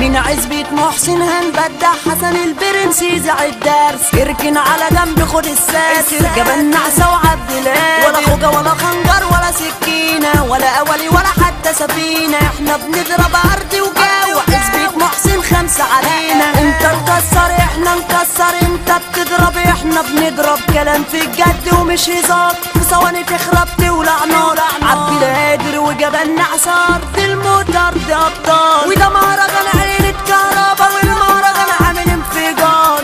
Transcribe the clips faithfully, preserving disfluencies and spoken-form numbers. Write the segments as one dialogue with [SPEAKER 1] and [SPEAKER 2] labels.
[SPEAKER 1] من عزبة محسن هنبدع حسن البرنس يزع الدرس، اركن على جنب خد الساس، جبل نعسة وعبد الله، ولا خوجة ولا خنجر ولا سكينة ولا أولي ولا حتى سفينة، احنا بنضرب أرض وجو. عزبة محسن خمسة علينا، انت تكسر احنا نكسر، انت بتضرب احنا بنضرب، كلام في الجد ومش هزار، في ثواني تخرب تولع نار. عبد القادر وجبل نعسة أرض الموت أرض أبطال، وده مهرجان عيلة كهربا والمهرجان عامل انفجار.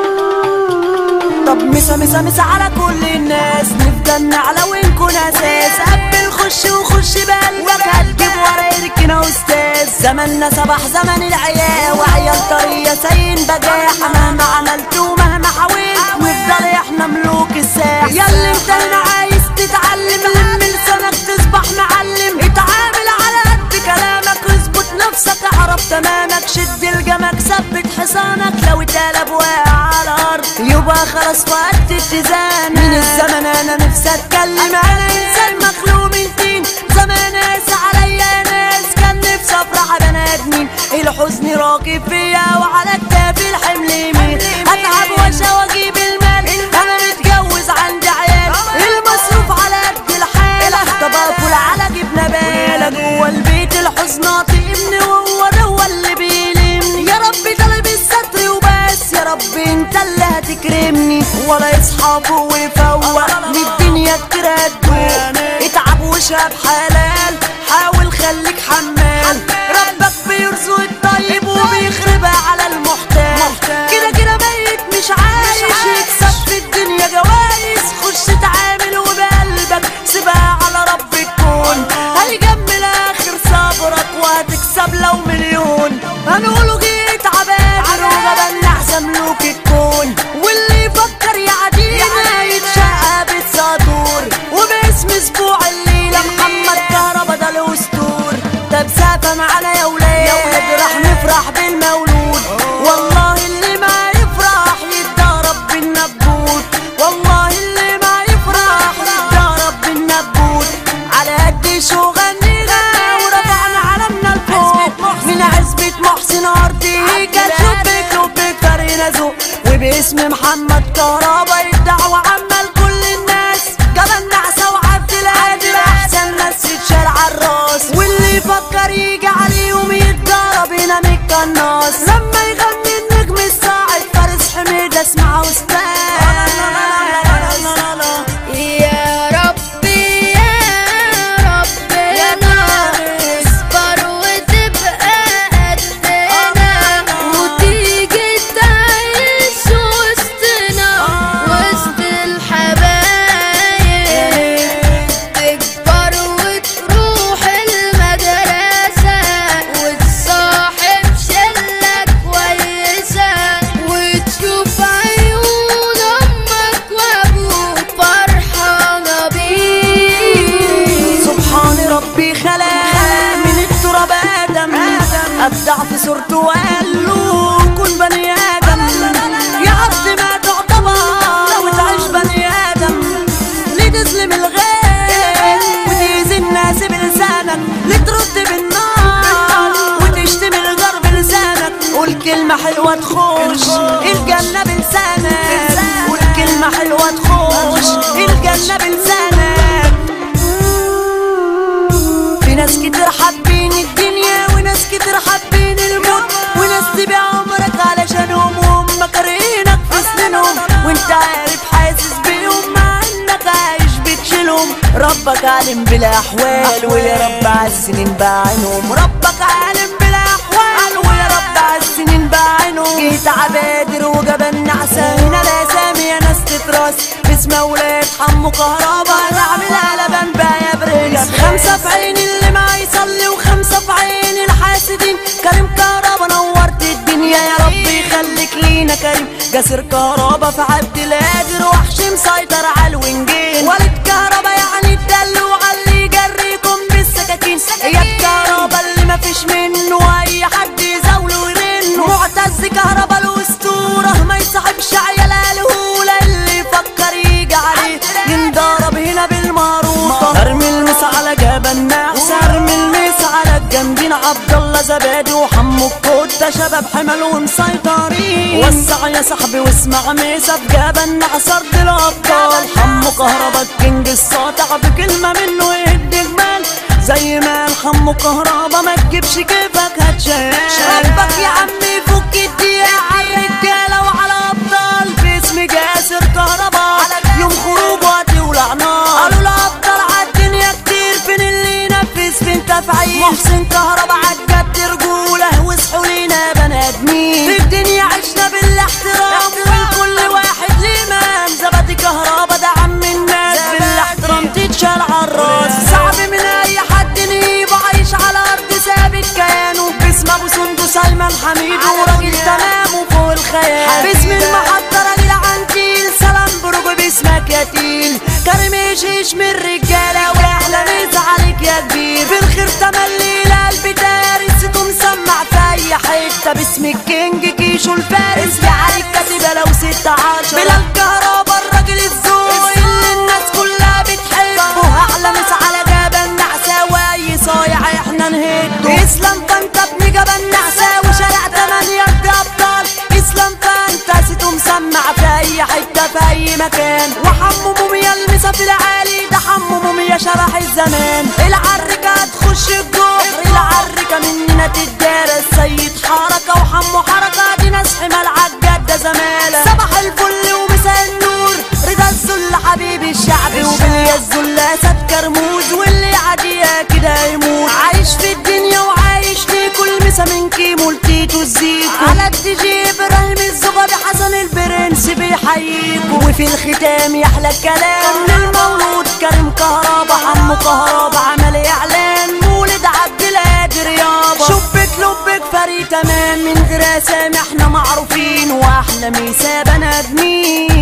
[SPEAKER 1] طب مسا مسا مسا على كل الناس، نفضل نعلى ونكون أساس، قبل خش وخش بقلبك هتجيب ورا يركنا أستاذ. زماننا صباح زمن العيال وعيال طرية ساين بجاحة، مهما عملت ومهما حاولت نفضل احنا ملوك الساحة. ياللي انت هنا عايز تتعلم لم لسانك تصبح معلم، اتعامل على قد كلامك، اظبط نفسك اعرف تمامك، شد الجمك ثبت حصانك، لو اتقلب واقع على الارض يبقى خلاص وقت اتزان. من الزمن انا نفسي اتكلم، انا انسان مخلوق من طين، زمان ناس عليا ناس كان نفسي افرح بني ادمين، الحزن راكب فيا وعلى كتافي الحمل يمين، اتعب واشا واجيب المال، انا متجوز عندي عيال، المصروف على قد الحاله، طب اكل على جبنه باله، جوه البيت الحزن طيبني وهو ده هو اللي بيلمني، يا رب طالب الستر وبس، يا رب انت اللي هتكرمني، ولا يصحى فوق ويفوق من الدنيا كتير هتدوق، اتعب وشاب حلال، حاول خليك حمال، ربك بيرزق الطيب وبيخربها على المحتاج، كده كده ميت مش عايش، يكسب في الدنيا جوايز، خش اتعامل وبقلبك سيبها على رب الكون، هيجمل اخر صبرك وهتكسب لو مليون، هنقوله جيت عبادر وجبل نعسة ملوك الكون، واللي يفكر يعدينا يتشقى بالسطور، وباسم اسبوع الليلة محمد كهربا ده الاسطور. طب سافة معانا يا ولاد راح نفرح بالمولود، والله اللي ما يفرح يتضرب بالنبوت، والله اللي ما يفرح يتضرب بالنبوت، على قد شو غنينا ورفعنا علمنا لفوق، من عزبة محسن أرضي كان شبك لبك فرينا ذوق، وباسم محمد كهربا الدعوة عامة لكل الناس، جبل نعسة وعبد القادر أحسن ناس تتشال عالراس، واللي يفكر يجي عليهم يتضرب هنا من القناص، لما يغني النجم الصاعد فارس حميد اسمعه أستاذ.
[SPEAKER 2] يا ربي يا ربنا اصبر وتبقى قدنا، وتيجي تعيش وسطنا وسط الحبايب، تكبر وتروح المدرسة وتصاحب شلة كويسة، وتشوف عيون أمك وأبوك فرحانة بيك.
[SPEAKER 1] سبحان ربي خلق من التراب آدم، أبدع في صورته وقال له كن بني آدم، يا عبد ما تعتبر لو تعيش بني آدم، ليه تظلم الغير وتأذي الناس بلسانك، ليه ترد بالنار وتشتم الجار بلسانك، قول كلمة حلوة تخش الجنة بلسانك، قول كلمة حلوة تخش الجنة بلسانك. في ناس كتير حابين الدنيا وناس كتير حابين الموت، وناس تبيع عمرك علشانهم وهم كارهينك في سنينهم، وانت عارف حاسس بيهم مع انك عايش بتشيلهم، ربك عالم بالاحوال ويا رب عالسنين بعينهم، ربك عالم بالاحوال ويا رب عالسنين بعينهم. جيت عبادر وجبل نعسة هنا الاسامي يا ناس تتراس، باسم ولاد حمو كهربا نعملها لبن بقى يا برنس، خمسة في عين اللي ما يصلي وخمسة في عين الحاسدين، كريم كهربا نورت الدنيا يا رب يخليك لينا كريم، جاسر كهربا في عبد القادر وحش مسيطر على الونجين، والد كهربا يعني الدلوع اللي يجريكم بالسكاكين، اياد كهربا اللي مفيش منه اي حد يزاوله ويرنه، معتز كهربا الاسطوره ما يصاحبش عيال الهوله، اللي يفكر يجي عليه ينضرب هنا بالمعروفه، ارمي المس على جبل نعسة، ارمي المس على الجامدين عبد الله زبادي وحمو الكود ستة شباب حمل ومسيطرين. وسع يا صاحبي واسمع ميسا في جبل عصرت الابطال. حمو كهربا الكينج الساطع بكلمه منه يهد جبال. زي ما الحمو كهربا ما تجيبش كيفك هتشال. ربك يا عمي فك الدقيقة عالرجالة وعلى ابطال. باسم جاسر كهربا يوم خروج وهتولع نار. قالوا الابطال عالدنيا كتير فين اللي ينفذ فين تفعيل. محسن كهربا عالجد رجولة واصحوا لينا بني ادمين. في الدنيا عشنا بالاحترام والكل واحد ليه مان. زبدي كهربا ده عم الناس بالاحترام تتشال عالراس. صعب من اي حد نيبه عايش على ارض ثابت كيانه. باسم ابو سندس ايمن حميد وراجل تمام وفوق الخيال. باسم المحطه راجل عنتيل سلام برجو باسمك يا تيل. كريم يشيش من الرجاله واحلى ميزه عليك يا كبير. في الخير تملي لقلب دارس صوته مسمع في اي حته. باسم الكينج كيشو الفارس في عليك كاتبه لو ستة عشر. بلال كهربا الراجل الذوق اللي الناس كلها بتحبه. احلى مسا على جبل نعساوي اي صايع احنا نهده. اسلام فانت ابن جبل نعساوي شارع تمانية ارض ابطال. اسلام فانت صوته مسمع في اي حته في اي مكان. وحمو موميا المسا في العالي ده حمو موميا شبح الزمان. العركه هتخش الجحر العركه مننا تتدارس. سيد حركه وحمو حركه دي ناس حمال عالجده زماله. صباح الفل ومساء النور رضا الذل حبيب الشعب. وباليا الذل اسد كرموز واللي عاديه كده يموت. عايش في الدنيا وعايش في كل مسا من كيمو لتيتو الزيكو. على الدي جي ابراهيم الزغبي حسن البرنس بيحييكو. وفي الختام يحلى الكلام للمولود كريم كهربا. حمو كهربا عمل اعلان مولد عبد القادر يابا. شبك لبك فريق تمام من غير اسامي احنا معروفين. واحلى ميسا بني ادمين.